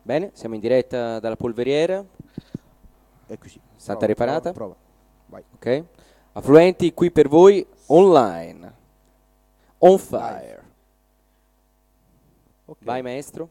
Bene, siamo in diretta dalla polveriera. Eccoci. Stata riparata? Prova. Vai. Ok. Affluenti qui per voi online. On Live. fire. Ok. Vai maestro.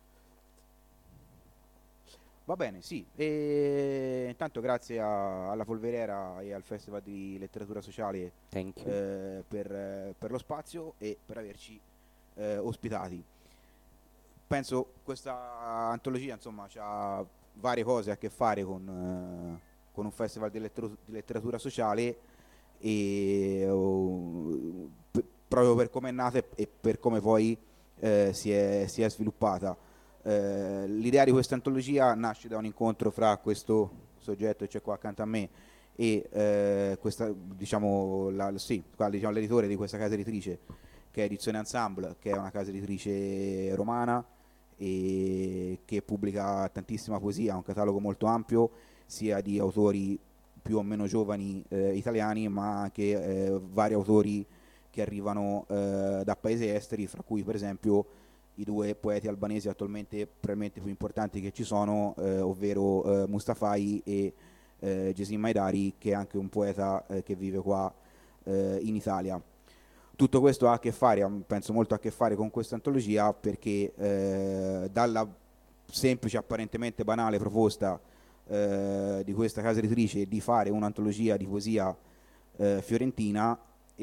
Va bene, sì. E intanto grazie alla Polveriera e al Festival di Letteratura Sociale Thank you. per lo spazio e per averci ospitati. Penso questa antologia, insomma, ha varie cose a che fare con un festival di letteratura sociale e proprio per come è nata e per come poi si è sviluppata. L'idea di questa antologia nasce da un incontro fra questo soggetto che c'è qua accanto a me e questa, diciamo, l'editore di questa casa editrice, che è Edizione Ensemble, che è una casa editrice romana e che pubblica tantissima poesia, un catalogo molto ampio sia di autori più o meno giovani italiani, ma anche vari autori che arrivano da paesi esteri, fra cui per esempio i due poeti albanesi attualmente probabilmente più importanti che ci sono, ovvero Mustafai e Gesim Haidari, che è anche un poeta che vive qua in Italia. Tutto questo ha a che fare, penso molto a che fare con questa antologia, perché dalla semplice, apparentemente banale proposta di questa casa editrice di fare un'antologia di poesia fiorentina,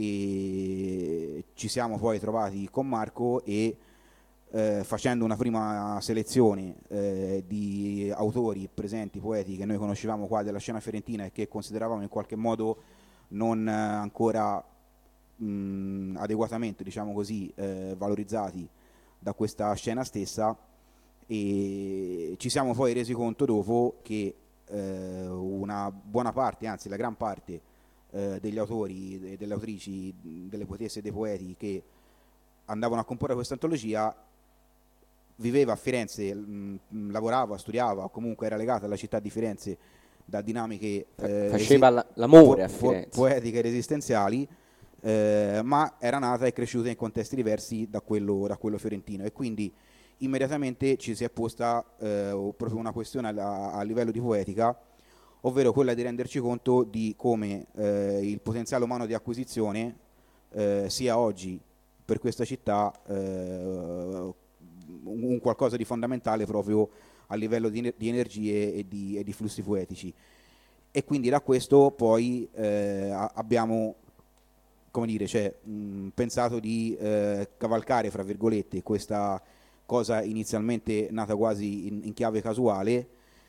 e ci siamo poi trovati con Marco e facendo una prima selezione di autori presenti, poeti che noi conoscevamo qua della scena fiorentina e che consideravamo in qualche modo non ancora adeguatamente, diciamo così, valorizzati da questa scena stessa, e ci siamo poi resi conto dopo che una buona parte, anzi la gran parte degli autori e delle autrici, delle poetesse e dei poeti che andavano a comporre questa antologia viveva a Firenze, lavorava, studiava o comunque era legata alla città di Firenze da dinamiche Faceva l'amore a Firenze. poetiche ed esistenziali, ma era nata e cresciuta in contesti diversi da quello fiorentino, e quindi immediatamente ci si è posta proprio una questione a livello di poetica, ovvero quella di renderci conto di come il potenziale umano di acquisizione sia oggi per questa città un qualcosa di fondamentale proprio a livello di energie e di flussi poetici. E quindi da questo poi abbiamo, come dire, pensato di cavalcare, fra virgolette, questa cosa inizialmente nata quasi in chiave casuale,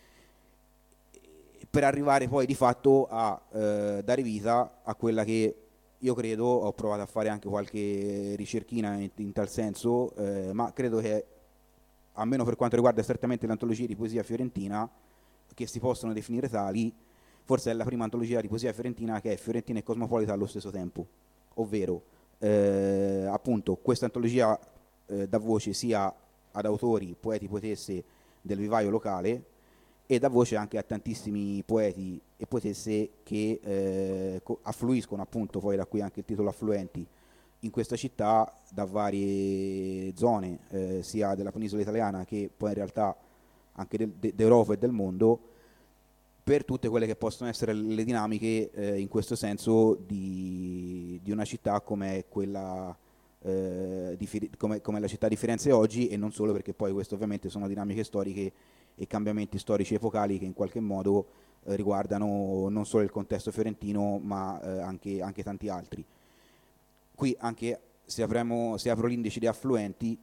per arrivare poi di fatto a dare vita a quella che io credo, ho provato a fare anche qualche ricerchina in tal senso, ma credo che, almeno per quanto riguarda strettamente le antologie di poesia fiorentina, che si possono definire tali, forse è la prima antologia di poesia fiorentina che è fiorentina e cosmopolita allo stesso tempo, ovvero appunto questa antologia dà voce sia ad autori, poeti, poetesse del vivaio locale, e dà voce anche a tantissimi poeti e poetesse che affluiscono, appunto, poi da qui anche il titolo Affluenti, in questa città da varie zone, sia della penisola italiana che poi in realtà anche d'Europa e del mondo, per tutte quelle che possono essere le dinamiche in questo senso di una città come quella come la città di Firenze oggi, e non solo, perché poi queste ovviamente sono dinamiche storiche e cambiamenti storici epocali che in qualche modo riguardano non solo il contesto fiorentino, ma anche tanti altri. Qui anche se apro l'indice di affluenti,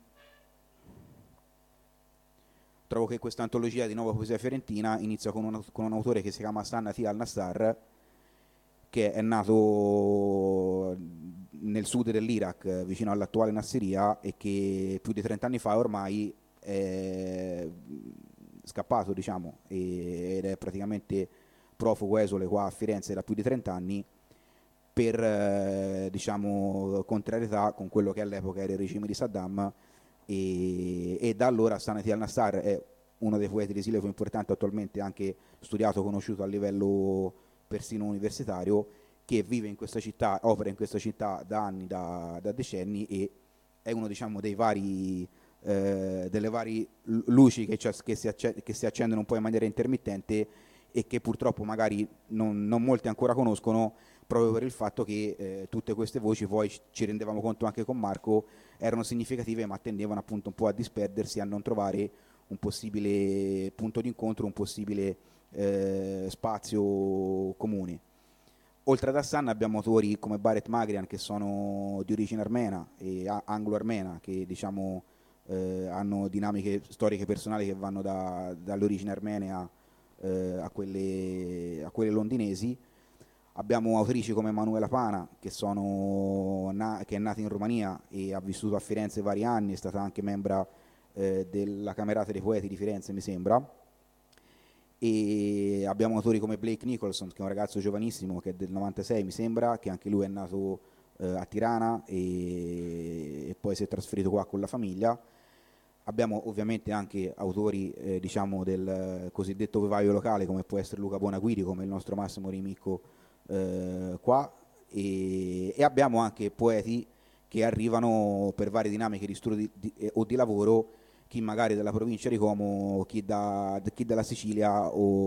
trovo che questa antologia di nuova poesia fiorentina inizia con un autore che si chiama Sannati al-Nassar, che è nato nel sud dell'Iraq, vicino all'attuale Nasseria, e che più di 30 anni fa ormai è scappato, diciamo, ed è praticamente profugo esule qua a Firenze da più di 30 anni, per diciamo contrarietà con quello che all'epoca era il regime di Saddam, e da allora Sanati al-Nassar è uno dei poeti d'esilio più importanti attualmente, anche studiato, conosciuto a livello persino universitario, che vive in questa città, opera in questa città da anni, da decenni, e è uno, diciamo, dei vari delle varie luci che si accendono un po' in maniera intermittente e che purtroppo magari non molti ancora conoscono, proprio per il fatto che tutte queste voci poi ci rendevamo conto anche con Marco erano significative, ma tendevano appunto un po' a disperdersi, a non trovare un possibile punto d'incontro, un possibile spazio comune. Oltre ad Hassan abbiamo autori come Bareth Magrian, che sono di origine armena e anglo-armena, che diciamo hanno dinamiche storiche personali che vanno dall'origine armenea a quelle londinesi. Abbiamo autrici come Manuela Pana, che è nata in Romania e ha vissuto a Firenze vari anni, è stata anche membra della Camerata dei Poeti di Firenze, mi sembra. E abbiamo autori come Blake Nicholson, che è un ragazzo giovanissimo, che è del 96 mi sembra, che anche lui è nato a Tirana e poi si è trasferito qua con la famiglia. Abbiamo ovviamente anche autori diciamo del cosiddetto vivaio locale, come può essere Luca Bonaguiri, come il nostro Massimo Rimicco qua, e abbiamo anche poeti che arrivano per varie dinamiche di studio o di lavoro, chi magari dalla provincia di Como, chi dalla Sicilia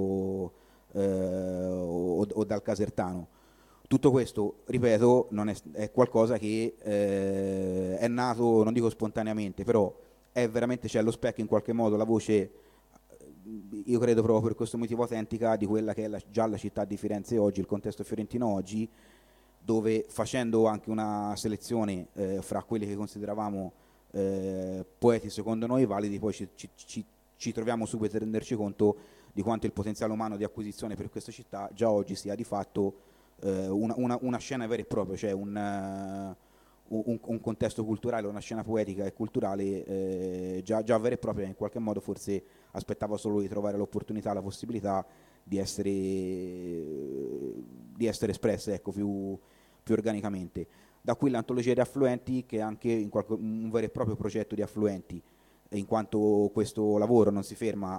o dal Casertano. Tutto questo, ripeto, non è qualcosa che è nato, non dico spontaneamente, però è veramente, c'è allo specchio in qualche modo la voce, io credo proprio per questo motivo autentica, di quella che è già la città di Firenze oggi, il contesto fiorentino oggi, dove facendo anche una selezione fra quelli che consideravamo poeti secondo noi validi, poi ci troviamo subito a renderci conto di quanto il potenziale umano di acquisizione per questa città già oggi sia di fatto una scena vera e propria, cioè un contesto culturale, una scena poetica e culturale già vera e propria, in qualche modo forse aspettava solo di trovare l'opportunità, la possibilità di essere espresse, ecco, più organicamente. Da qui l'antologia di affluenti, che è anche un vero e proprio progetto di affluenti, in quanto questo lavoro non si ferma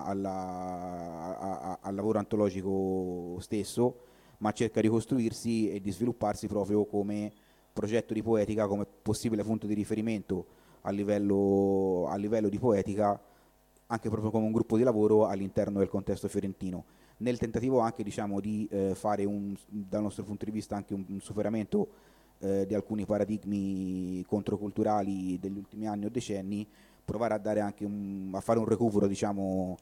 al lavoro antologico stesso, ma cerca di costruirsi e di svilupparsi proprio come progetto di poetica, come possibile punto di riferimento a livello di poetica, anche proprio come un gruppo di lavoro all'interno del contesto fiorentino, nel tentativo anche, diciamo, di fare dal nostro punto di vista anche un superamento di alcuni paradigmi controculturali degli ultimi anni o decenni, provare a dare anche a fare un recupero, diciamo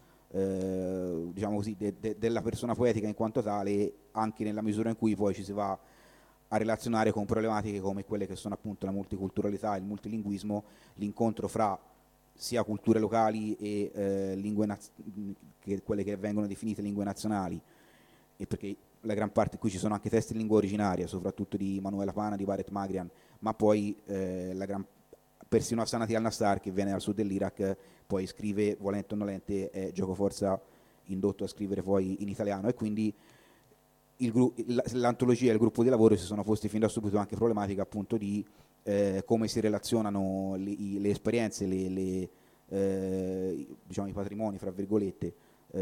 così, della persona poetica in quanto tale, anche nella misura in cui poi ci si va a relazionare con problematiche come quelle che sono appunto la multiculturalità, il multilinguismo, l'incontro fra sia culture locali e quelle che vengono definite lingue nazionali, e perché la gran parte qui ci sono anche testi in lingua originaria, soprattutto di Manuela Pana, di Bareth Magrian, ma poi persino Hassanati al-Nassar, che viene dal sud dell'Iraq, poi scrive, volente o nolente, è giocoforza indotto a scrivere poi in italiano, e quindi l'antologia e il gruppo di lavoro si sono posti fin da subito anche problematiche appunto di come si relazionano le esperienze, diciamo, i patrimoni, fra virgolette,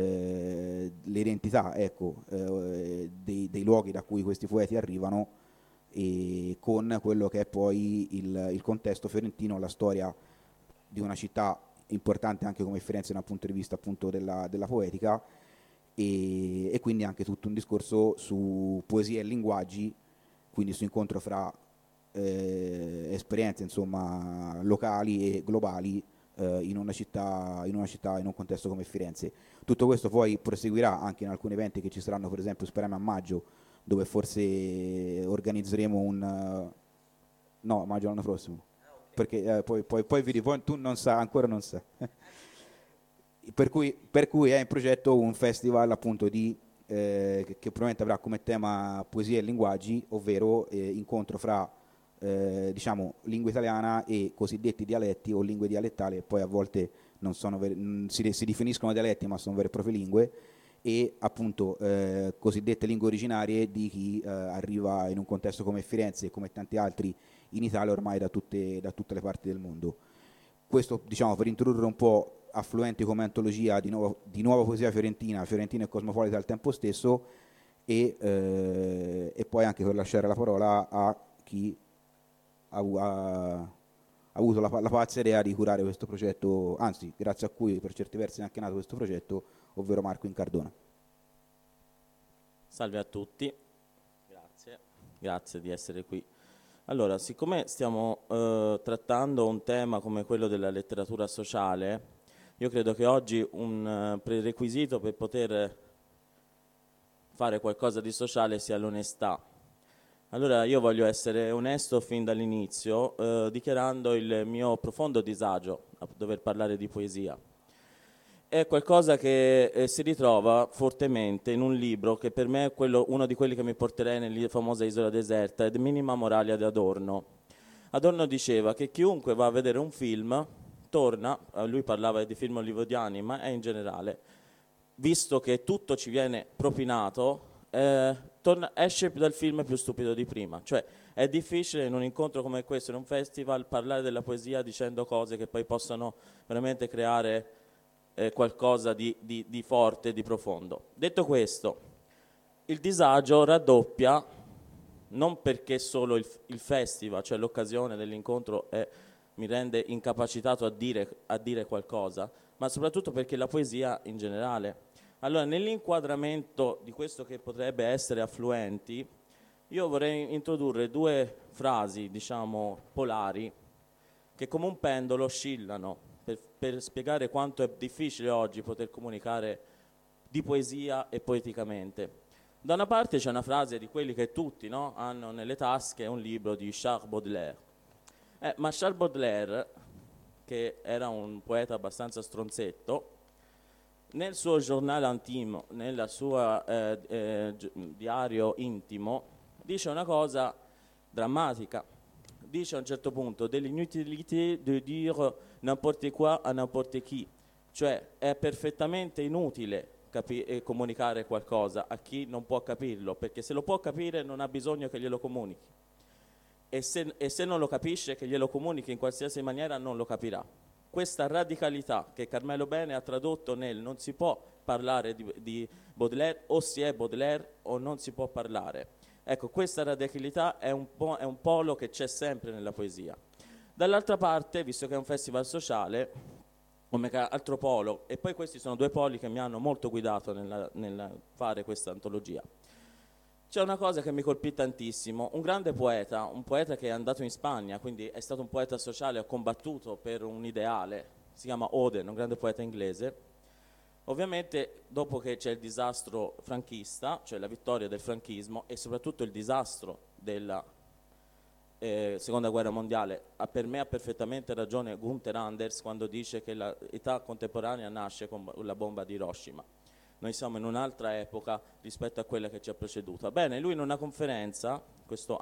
le identità, ecco, dei luoghi da cui questi poeti arrivano, e con quello che è poi il contesto fiorentino, la storia di una città importante anche come Firenze dal punto di vista appunto della poetica, e quindi anche tutto un discorso su poesia e linguaggi, quindi su incontro fra esperienze, insomma, locali e globali in una città, in un contesto come Firenze. Tutto questo poi proseguirà anche in alcuni eventi che ci saranno, per esempio speriamo a maggio, dove forse organizzeremo no, maggio l'anno prossimo, perché poi vedi, poi tu non sa, ancora non sa. Per cui è in progetto un festival appunto che probabilmente avrà come tema poesia e linguaggi, ovvero incontro fra diciamo lingua italiana e cosiddetti dialetti o lingue dialettali, e poi a volte non sono si definiscono dialetti ma sono vere e proprie lingue, e appunto cosiddette lingue originarie di chi arriva in un contesto come Firenze e come tanti altri in Italia ormai da tutte le parti del mondo. Questo, diciamo, per introdurre un po' affluenti come antologia di nuova poesia fiorentina e cosmopolita al tempo stesso, e poi anche per lasciare la parola a chi ha avuto la pazza idea di curare questo progetto, anzi grazie a cui per certi versi è anche nato questo progetto, ovvero Marco Incardona. Salve a tutti, grazie di essere qui. Allora, siccome stiamo trattando un tema come quello della letteratura sociale, io credo che oggi un prerequisito per poter fare qualcosa di sociale sia l'onestà. Allora io voglio essere onesto fin dall'inizio, dichiarando il mio profondo disagio a dover parlare di poesia. È qualcosa che si ritrova fortemente in un libro che per me è uno di quelli che mi porterei nella famosa Isola deserta, ed Minima Moralia di Adorno. Adorno diceva che chiunque va a vedere un film torna, lui parlava di film hollywoodiani, ma è in generale, visto che tutto ci viene propinato, esce dal film più stupido di prima. Cioè è difficile in un incontro come questo, in un festival, parlare della poesia dicendo cose che poi possono veramente creare qualcosa di forte, di profondo. Detto questo, il disagio raddoppia non perché solo il festival, cioè l'occasione dell'incontro, mi rende incapacitato a dire qualcosa, ma soprattutto perché la poesia in generale. Allora, nell'inquadramento di questo che potrebbe essere affluenti, io vorrei introdurre due frasi, diciamo, polari, che come un pendolo oscillano, per spiegare quanto è difficile oggi poter comunicare di poesia e poeticamente. Da una parte c'è una frase di quelli che tutti, no, hanno nelle tasche, un libro di Charles Baudelaire. Ma Charles Baudelaire, che era un poeta abbastanza stronzetto, nel suo giornale intimo, nel suo diario intimo, dice una cosa drammatica. Dice a un certo punto dell'inutilité de dire n'importe quoi a n'importe qui, cioè è perfettamente inutile comunicare qualcosa a chi non può capirlo, perché se lo può capire non ha bisogno che glielo comunichi, e se non lo capisce, che glielo comunichi in qualsiasi maniera non lo capirà. Questa radicalità che Carmelo Bene ha tradotto nel non si può parlare di Baudelaire, o si è Baudelaire o non si può parlare. Ecco, questa radicalità è un polo che c'è sempre nella poesia. Dall'altra parte, visto che è un festival sociale, come altro polo, e poi questi sono due poli che mi hanno molto guidato nel fare questa antologia, c'è una cosa che mi colpì tantissimo. Un grande poeta, un poeta che è andato in Spagna, quindi è stato un poeta sociale, ha combattuto per un ideale, si chiama Auden, un grande poeta inglese. Ovviamente dopo che c'è il disastro franchista, cioè la vittoria del franchismo e soprattutto il disastro della seconda guerra mondiale, per me ha perfettamente ragione Gunther Anders quando dice che l'età contemporanea nasce con la bomba di Hiroshima. Noi siamo in un'altra epoca rispetto a quella che ci ha preceduta. Bene, lui in una conferenza, questo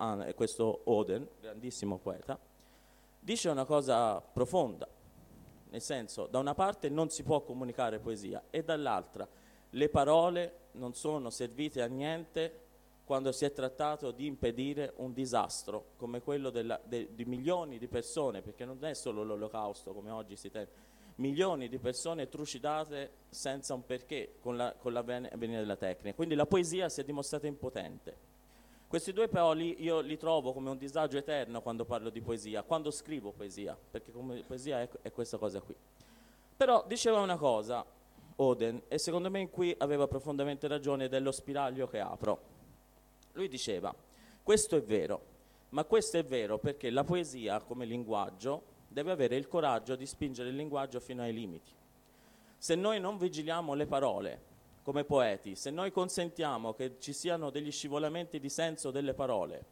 Auden, grandissimo poeta, dice una cosa profonda. Nel senso, da una parte non si può comunicare poesia e dall'altra le parole non sono servite a niente quando si è trattato di impedire un disastro come quello di milioni di persone, perché non è solo l'olocausto come oggi si tende, milioni di persone trucidate senza un perché con l'avvenire della tecnica. Quindi la poesia si è dimostrata impotente. Questi due poli io li trovo come un disagio eterno quando parlo di poesia, quando scrivo poesia, perché come poesia è questa cosa qui. Però diceva una cosa, Auden, e secondo me in cui aveva profondamente ragione, dello spiraglio che apro. Lui diceva, questo è vero, ma questo è vero perché la poesia come linguaggio deve avere il coraggio di spingere il linguaggio fino ai limiti. Se noi non vigiliamo le parole, come poeti, se noi consentiamo che ci siano degli scivolamenti di senso delle parole,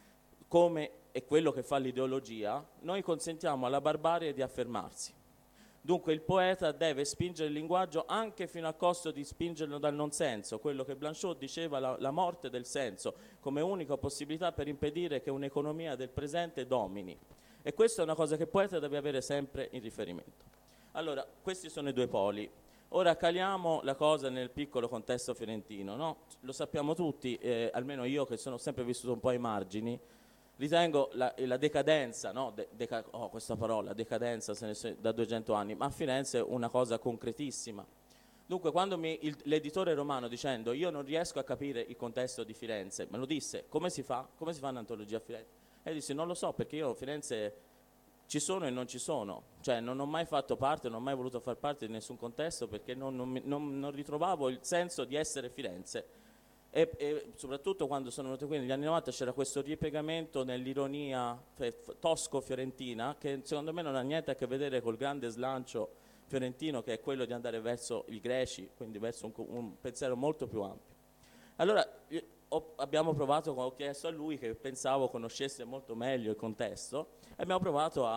come è quello che fa l'ideologia, noi consentiamo alla barbarie di affermarsi. Dunque il poeta deve spingere il linguaggio anche fino a costo di spingerlo dal non senso, quello che Blanchot diceva la morte del senso, come unica possibilità per impedire che un'economia del presente domini. E questa è una cosa che il poeta deve avere sempre in riferimento. Allora, questi sono i due poli. Ora caliamo la cosa nel piccolo contesto fiorentino, no? Lo sappiamo tutti, almeno io che sono sempre vissuto un po' ai margini, ritengo la decadenza, no? Questa parola, decadenza da 200 anni, ma a Firenze è una cosa concretissima. Dunque quando l'editore romano dicendo io non riesco a capire il contesto di Firenze, me lo disse, come si fa un'antologia a Firenze? E dissi non lo so perché io Firenze ci sono e non ci sono, cioè non ho mai fatto parte, non ho mai voluto far parte di nessun contesto perché non ritrovavo il senso di essere Firenze e soprattutto quando sono venuto qui negli anni 90 c'era questo ripiegamento nell'ironia tosco-fiorentina che secondo me non ha niente a che vedere col grande slancio fiorentino che è quello di andare verso i greci, quindi verso un pensiero molto più ampio. Allora abbiamo provato, ho chiesto a lui che pensavo conoscesse molto meglio il contesto e abbiamo provato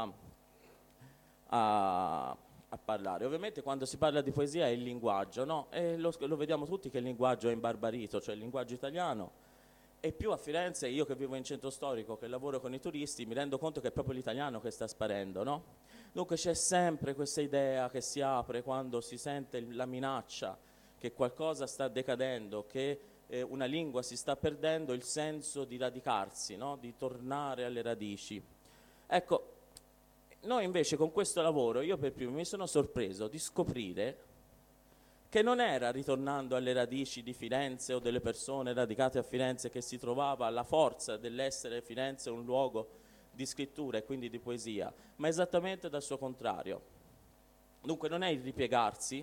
a parlare. Ovviamente quando si parla di poesia è il linguaggio, no? E lo vediamo tutti che il linguaggio è imbarbarito, cioè il linguaggio italiano. E più a Firenze, io che vivo in centro storico, che lavoro con i turisti, mi rendo conto che è proprio l'italiano che sta sparendo, no? Dunque c'è sempre questa idea che si apre quando si sente la minaccia che qualcosa sta decadendo, che una lingua si sta perdendo, il senso di radicarsi, no? Di tornare alle radici. Ecco, noi invece con questo lavoro, io per primo mi sono sorpreso di scoprire che non era ritornando alle radici di Firenze o delle persone radicate a Firenze che si trovava la forza dell'essere Firenze un luogo di scrittura e quindi di poesia, ma esattamente dal suo contrario. Dunque non è il ripiegarsi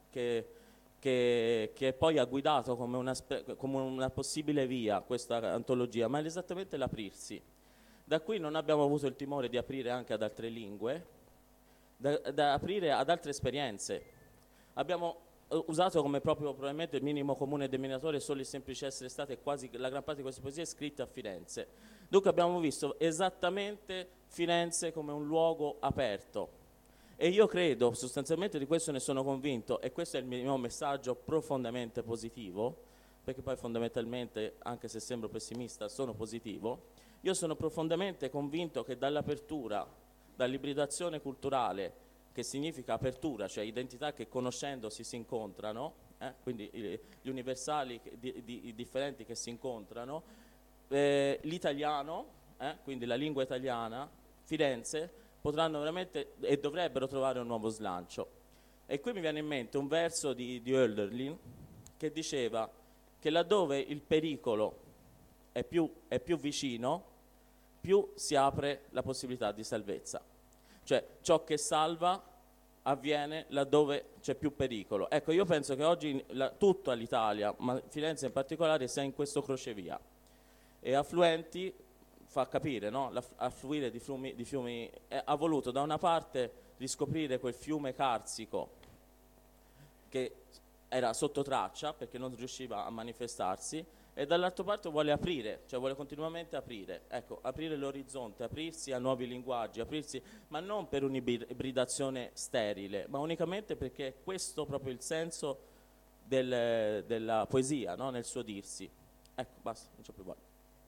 che poi ha guidato come una possibile via questa antologia, ma è esattamente l'aprirsi. Da qui non abbiamo avuto il timore di aprire anche ad altre lingue, da aprire ad altre esperienze. Abbiamo usato come proprio probabilmente il minimo comune denominatore solo il semplice essere state quasi la gran parte di queste poesie scritte a Firenze. Dunque abbiamo visto esattamente Firenze come un luogo aperto. E io credo, sostanzialmente di questo ne sono convinto, e questo è il mio messaggio profondamente positivo, perché poi fondamentalmente, anche se sembro pessimista, sono positivo. Io sono profondamente convinto che dall'apertura, dall'ibridazione culturale, che significa apertura, cioè identità che conoscendosi si incontrano, quindi gli universali differenti che si incontrano, l'italiano, quindi la lingua italiana, Firenze, potranno veramente e dovrebbero trovare un nuovo slancio. E qui mi viene in mente un verso di Hölderlin che diceva che laddove il pericolo è più vicino, più si apre la possibilità di salvezza. Cioè ciò che salva avviene laddove c'è più pericolo. Ecco, io penso che oggi tutta l'Italia, ma Firenze in particolare, sia in questo crocevia. E affluenti fa capire, no? L'affluire di fiumi ha voluto da una parte riscoprire quel fiume carsico che era sotto traccia perché non riusciva a manifestarsi, e dall'altra parte vuole aprire, cioè vuole continuamente aprire, ecco, aprire l'orizzonte, aprirsi a nuovi linguaggi, aprirsi, ma non per un'ibridazione sterile, ma unicamente perché è questo proprio il senso della poesia, no? Nel suo dirsi. Ecco, basta, non c'ho più voglia.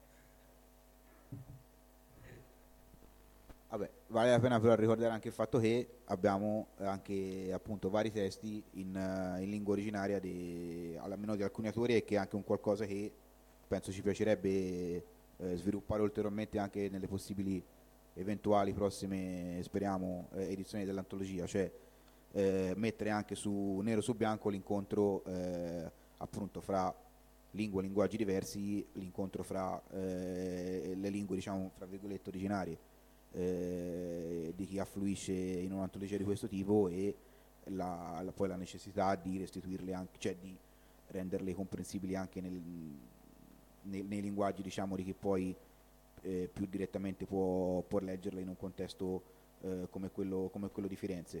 Vabbè, vale la pena però ricordare anche il fatto che abbiamo anche appunto vari testi in lingua originaria almeno di alcuni autori, e che è anche un qualcosa che penso ci piacerebbe sviluppare ulteriormente anche nelle possibili eventuali prossime, speriamo, edizioni dell'antologia, cioè mettere anche nero su bianco l'incontro appunto fra lingue e linguaggi diversi, l'incontro fra le lingue, diciamo, fra virgolette originarie di chi affluisce in un'antologia di questo tipo, e poi la necessità di restituirle anche, cioè di renderle comprensibili anche nei linguaggi, diciamo, di chi poi più direttamente può leggerle in un contesto come quello di Firenze.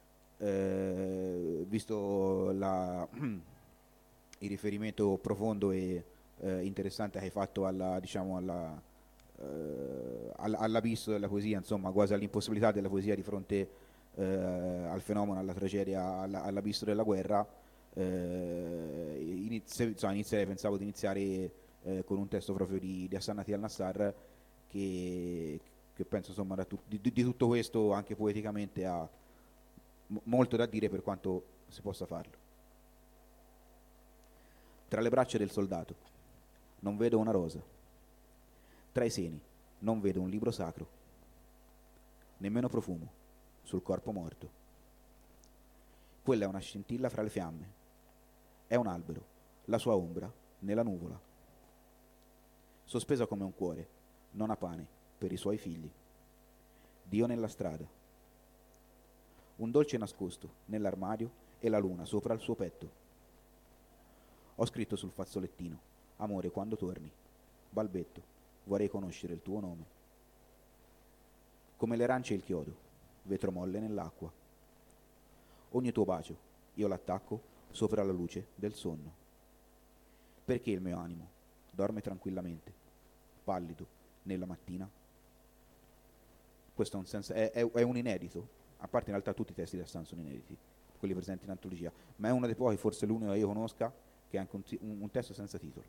Visto il riferimento profondo e interessante che hai fatto all'abisso della poesia, insomma, quasi all'impossibilità della poesia di fronte al fenomeno, alla tragedia, all'abisso della guerra, pensavo di iniziare con un testo proprio di Hassan Ati al-Nassar che penso, insomma, di tutto questo anche poeticamente ha molto da dire, per quanto si possa farlo. Tra le braccia del soldato non vedo una rosa, tra i seni non vedo un libro sacro, nemmeno profumo sul corpo morto. Quella è una scintilla fra le fiamme, è un albero, la sua ombra nella nuvola, sospesa come un cuore, non ha pane per i suoi figli. Dio nella strada, un dolce nascosto nell'armadio e la luna sopra il suo petto. Ho scritto sul fazzolettino: amore, quando torni, balbetto, vorrei conoscere il tuo nome. Come le arance e il chiodo, vetro molle nell'acqua. Ogni tuo bacio io l'attacco sopra la luce del sonno. Perché il mio animo dorme tranquillamente, pallido, nella mattina? Questo è un inedito, a parte in realtà tutti i testi di Assange sono inediti, quelli presenti in antologia, ma è uno dei pochi, forse l'unico che io conosca, che è anche un testo senza titolo.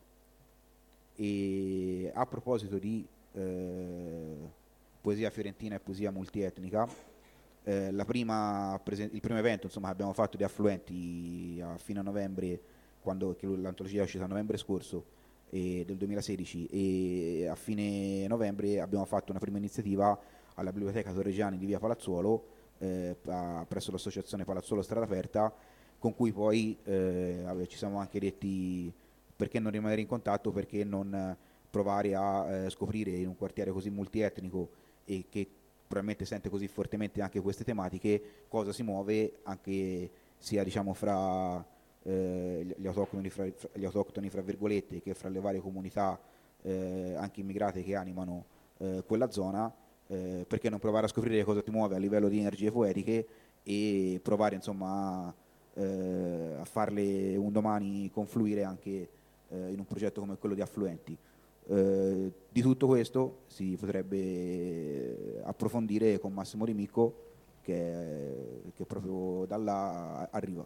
E a proposito di poesia fiorentina e poesia multietnica, il primo evento, insomma, che abbiamo fatto di Affluenti a fine novembre, quando l'antologia è uscita a novembre scorso del 2016, e a fine novembre abbiamo fatto una prima iniziativa alla Biblioteca Torreggiani di via Palazzuolo, presso l'associazione Palazzuolo Strada Aperta, con cui poi ci siamo anche detti: perché non rimanere in contatto, perché non provare a scoprire in un quartiere così multietnico e che probabilmente sente così fortemente anche queste tematiche, cosa si muove anche sia, diciamo, fra gli autoctoni fra virgolette, che fra le varie comunità anche immigrate che animano quella zona. Perché non provare a scoprire cosa ti muove a livello di energie poetiche e provare, insomma, a farle un domani confluire anche in un progetto come quello di Affluenti. Di tutto questo si potrebbe approfondire con Massimo Rimicco, che proprio da là arriva.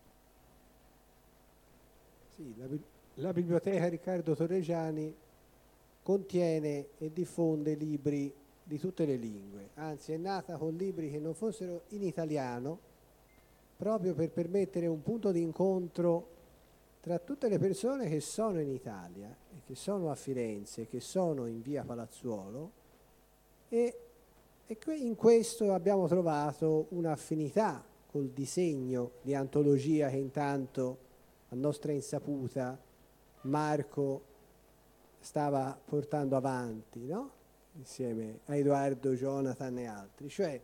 Sì, la biblioteca Riccardo Torreggiani contiene e diffonde libri di tutte le lingue, anzi è nata con libri che non fossero in italiano, proprio per permettere un punto di incontro tra tutte le persone che sono in Italia e che sono a Firenze, che sono in via Palazzuolo, e in questo abbiamo trovato un'affinità col disegno di antologia che intanto, a nostra insaputa, Marco stava portando avanti, no? Insieme a Edoardo, Jonathan e altri, cioè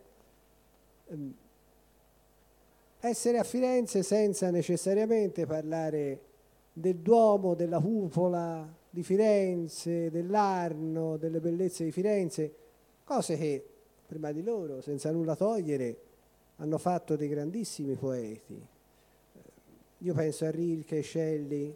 essere a Firenze senza necessariamente parlare del Duomo, della cupola di Firenze, dell'Arno, delle bellezze di Firenze, cose che prima di loro, senza nulla togliere, hanno fatto dei grandissimi poeti. Io penso a Rilke, Shelley,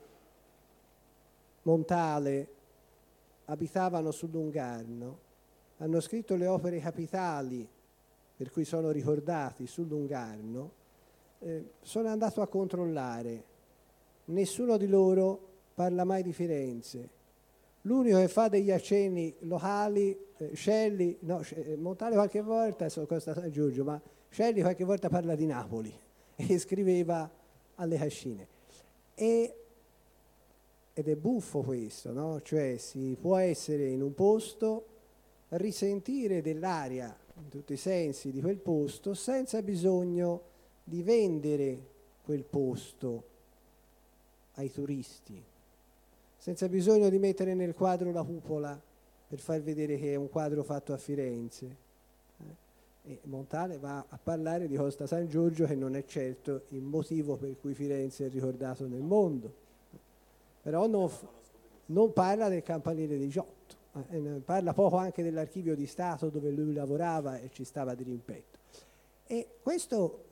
Montale, abitavano sul Lungarno, hanno scritto le opere capitali per cui sono ricordati sul Lungarno. Sono andato a controllare, nessuno di loro parla mai di Firenze. L'unico che fa degli accenni locali, Shelley, no, Montale qualche volta, sono Costa San Giorgio, ma Shelley qualche volta parla di Napoli e scriveva alle Cascine. Ed è buffo questo, no? Cioè si può essere in un posto, risentire dell'aria in tutti i sensi di quel posto senza bisogno di vendere quel posto ai turisti, senza bisogno di mettere nel quadro la cupola per far vedere che è un quadro fatto a Firenze. E Montale va a parlare di Costa San Giorgio, che non è certo il motivo per cui Firenze è ricordato nel mondo, però non parla del campanile di Giotto, parla poco anche dell'archivio di Stato dove lui lavorava e ci stava di rimpetto. E questo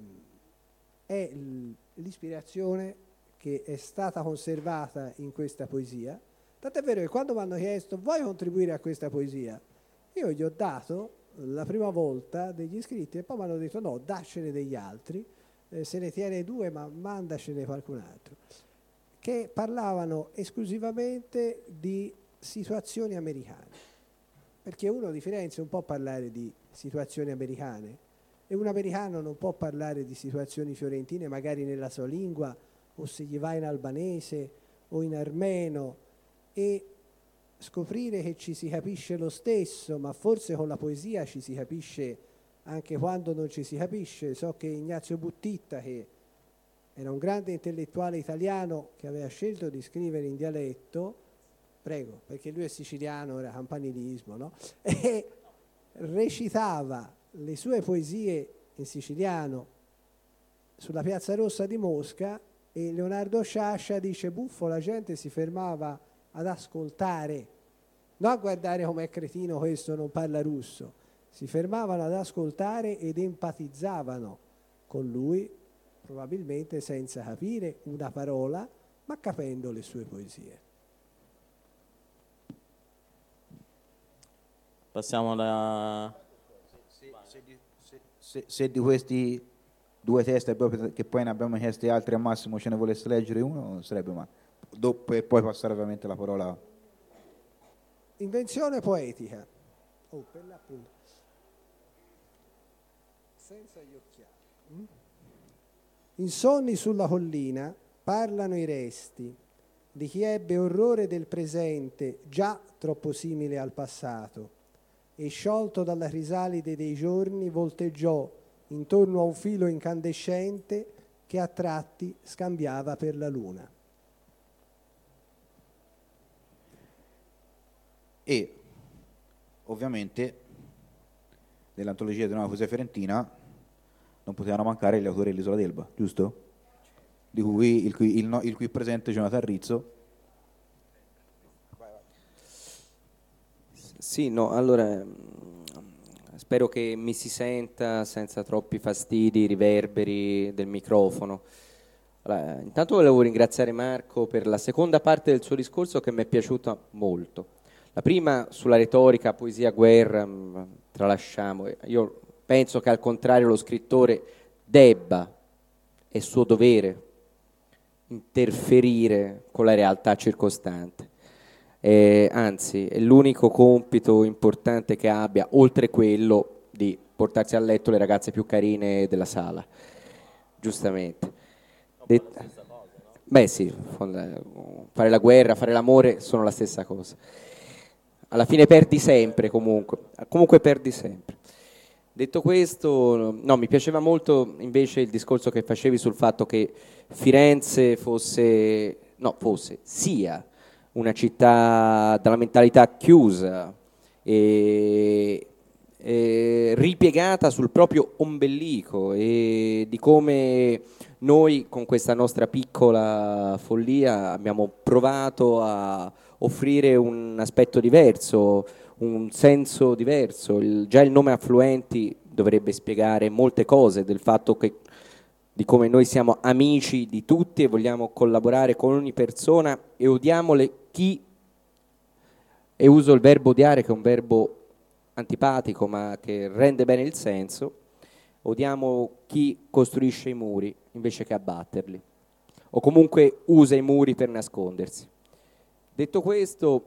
è l'ispirazione che è stata conservata in questa poesia, tant'è vero che quando mi hanno chiesto: vuoi contribuire a questa poesia? Io gli ho dato la prima volta degli iscritti e poi mi hanno detto: no, daccene degli altri, se ne tiene 2, ma mandacene qualcun altro, che parlavano esclusivamente di situazioni americane, perché uno di Firenze non può parlare di situazioni americane e un americano non può parlare di situazioni fiorentine magari nella sua lingua, o se gli va in albanese o in armeno, e scoprire che ci si capisce lo stesso, ma forse con la poesia ci si capisce anche quando non ci si capisce. So che Ignazio Buttitta, che era un grande intellettuale italiano che aveva scelto di scrivere in dialetto, prego, perché lui è siciliano, era campanilismo, no? recitava le sue poesie in siciliano sulla Piazza Rossa di Mosca, e Leonardo Sciascia dice: buffo, la gente si fermava ad ascoltare, non a guardare com'è cretino questo, non parla russo, si fermavano ad ascoltare ed empatizzavano con lui, probabilmente senza capire una parola, ma capendo le sue poesie. Passiamo alla... Se di questi due testi che poi ne abbiamo chiesti altri, al massimo ce ne volesse leggere uno, sarebbe male. Dopo, e poi passare ovviamente la parola. Invenzione poetica. Oh, per l'appunto. Senza gli occhiali. Insonni sulla collina parlano i resti di chi ebbe orrore del presente già troppo simile al passato, e sciolto dalla crisalide dei giorni volteggiò intorno a un filo incandescente che a tratti scambiava per la luna. E ovviamente nell'antologia di Nuova Poesia Fiorentina non potevano mancare gli autori dell'Isola d'Elba, giusto? Di cui il qui presente Jonathan Rizzo. Sì, no, allora spero che mi si senta senza troppi fastidi, riverberi del microfono. Allora, intanto volevo ringraziare Marco per la seconda parte del suo discorso, che mi è piaciuta molto. La prima sulla retorica, poesia, guerra, tralasciamo. Io penso che al contrario lo scrittore debba, è suo dovere, interferire con la realtà circostante. Anzi, è l'unico compito importante che abbia, oltre quello di portarsi a letto le ragazze più carine della sala, giustamente. Beh sì, fare la guerra, fare l'amore sono la stessa cosa. Alla fine perdi sempre, comunque perdi sempre. Detto questo, no, mi piaceva molto invece il discorso che facevi sul fatto che Firenze sia una città dalla mentalità chiusa e ripiegata sul proprio ombelico, e di come noi con questa nostra piccola follia abbiamo provato a offrire un aspetto diverso, un senso diverso. Già il nome Affluenti dovrebbe spiegare molte cose del fatto di come noi siamo amici di tutti e vogliamo collaborare con ogni persona e odiamo chi, e uso il verbo odiare che è un verbo antipatico ma che rende bene il senso, odiamo chi costruisce i muri invece che abbatterli, o comunque usa i muri per nascondersi. Detto questo,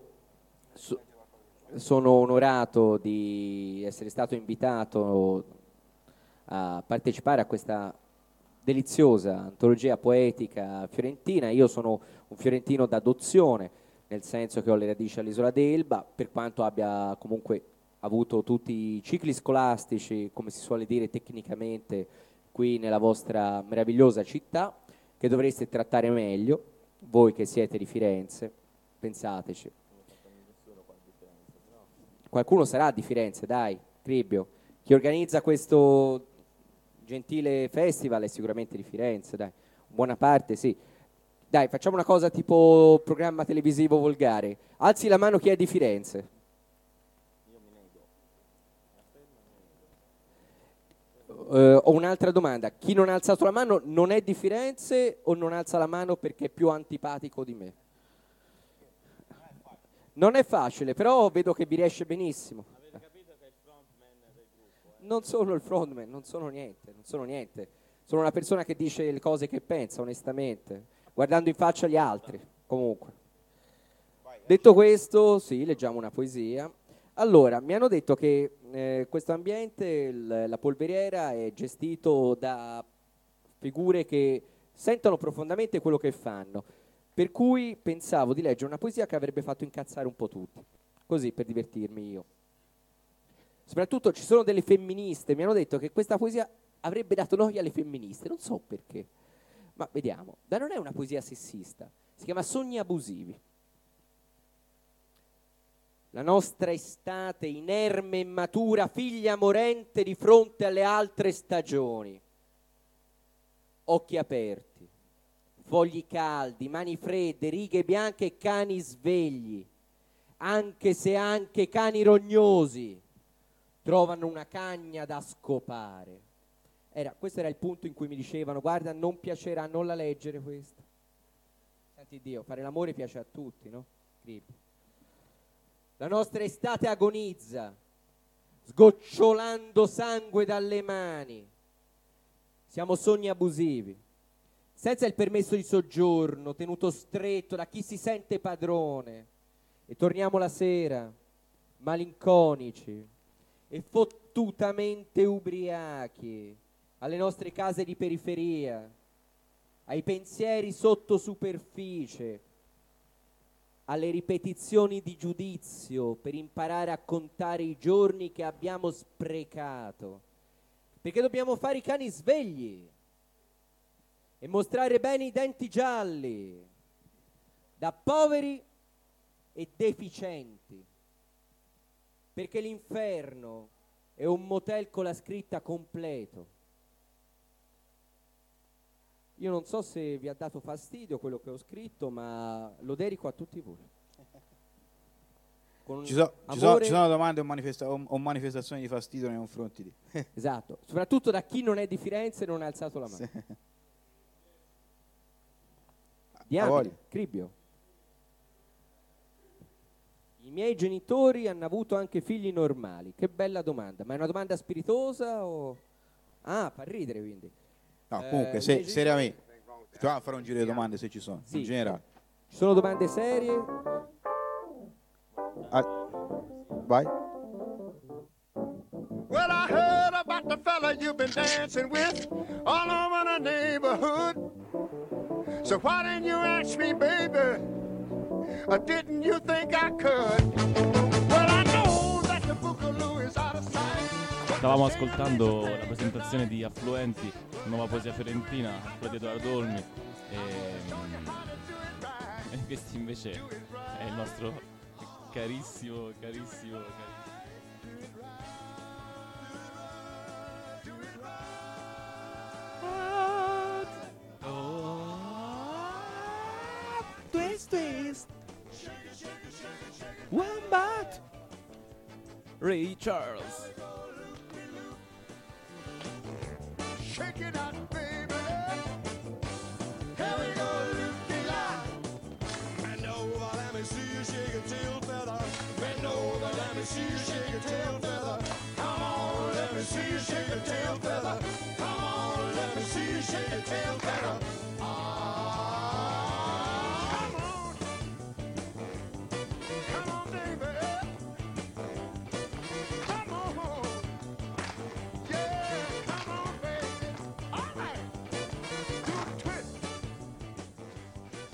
sono onorato di essere stato invitato a partecipare a questa deliziosa antologia poetica fiorentina. Io sono un fiorentino d'adozione, nel senso che ho le radici all'Isola d'Elba, per quanto abbia comunque avuto tutti i cicli scolastici, come si suole dire tecnicamente, qui nella vostra meravigliosa città, che dovreste trattare meglio, voi che siete di Firenze, pensateci. Qualcuno sarà di Firenze, dai, Cribbio. Chi organizza questo gentile festival è sicuramente di Firenze, dai. Buona parte, sì. Dai, facciamo una cosa tipo programma televisivo volgare. Alzi la mano chi è di Firenze. Ho un'altra domanda. Chi non ha alzato la mano non è di Firenze o non alza la mano perché è più antipatico di me? Non è facile, però vedo che vi riesce benissimo. Avete capito che è il frontman del gruppo? Non sono il frontman, non sono niente. Sono una persona che dice le cose che pensa, onestamente, guardando in faccia gli altri, comunque. Detto questo, sì, leggiamo una poesia. Allora, mi hanno detto che questo ambiente, la polveriera, è gestito da figure che sentono profondamente quello che fanno, per cui pensavo di leggere una poesia che avrebbe fatto incazzare un po' tutti, così per divertirmi io. Soprattutto ci sono delle femministe, mi hanno detto che questa poesia avrebbe dato noia alle femministe, non so perché, ma vediamo. Ma non è una poesia sessista, si chiama Sogni abusivi. la nostra estate inerme e matura, figlia morente di fronte alle altre stagioni. Occhi aperti, fogli caldi, mani fredde, righe bianche e cani svegli, anche se anche cani rognosi trovano una cagna da scopare. Questo era il punto in cui mi dicevano: guarda, non piacerà, non la leggere questa. Santi Dio, fare l'amore piace a tutti, no? La nostra estate agonizza, sgocciolando sangue dalle mani. Siamo sogni abusivi, senza il permesso di soggiorno, tenuto stretto da chi si sente padrone. E torniamo la sera, malinconici e fottutamente ubriachi, alle nostre case di periferia, ai pensieri sotto superficie, alle ripetizioni di giudizio per imparare a contare i giorni che abbiamo sprecato, perché dobbiamo fare i cani svegli e mostrare bene i denti gialli, da poveri e deficienti, perché l'inferno è un motel con la scritta completo. Io non so se vi ha dato fastidio quello che ho scritto, ma lo dedico a tutti voi. Ci sono domande o manifestazioni di fastidio nei confronti di... Esatto, soprattutto da chi non è di Firenze e non ha alzato la mano. Sì. Diamine, Cribbio. I miei genitori hanno avuto anche figli normali. Che bella domanda. Ma è una domanda spiritosa o... Ah, fa ridere quindi. No, comunque, seriamente, proviamo a fare un giro di domande se ci sono, sì, in generale. Ci sono domande serie? Vai. Well, I heard about the fella you've been dancing with all over the neighborhood. So why didn't you ask me, baby? Or didn't you think I could? Well, I know that the Boogaloo is out of sight. Stavamo ascoltando la presentazione di Affluenti, nuova poesia fiorentina, quella di Edoardo Olmi, e questo invece è il nostro carissimo. Twist. Wombat. Ray Charles. Shake it out, baby.